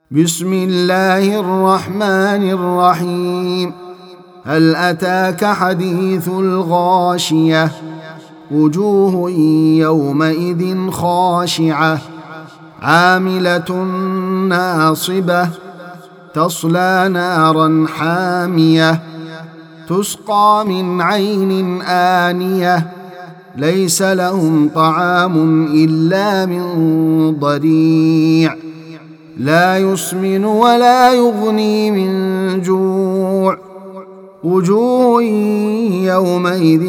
بسم الله الرحمن الرحيم. هل أتاك حديث الغاشية؟ وجوه يومئذ خاشعة عاملة ناصبة تصلى نارا حامية تسقى من عين آنية ليس لهم طعام إلا من ضريع لا يسمن ولا يغني من جوع. وجوه يومئذ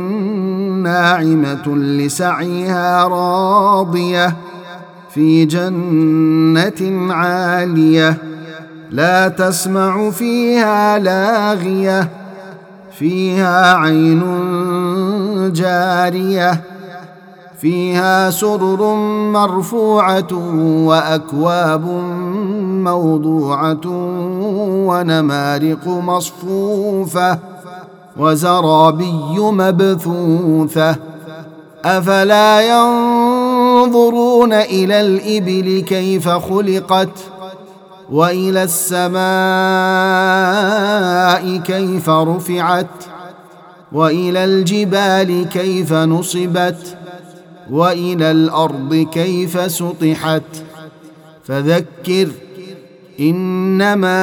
ناعمة لسعيها راضية في جنة عالية لا تسمع فيها لاغية فيها عين جارية فيها سرر مرفوعة وأكواب موضوعة ونمارق مصفوفة وزرابي مبثوثة أفلا ينظرون إلى الإبل كيف خلقت وإلى السماء كيف رفعت وإلى الجبال كيف نصبت وإلى الأرض كيف سطحت فذكر إنما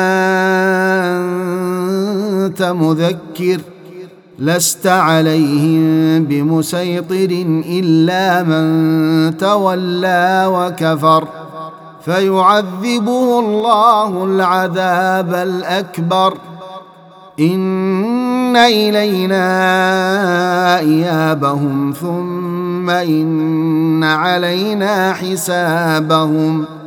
أنت مذكر لست عليهم بمسيطر إلا من تولى وكفر فيعذبه الله العذاب الأكبر إن إلينا إيابهم ثم إن علينا حسابهم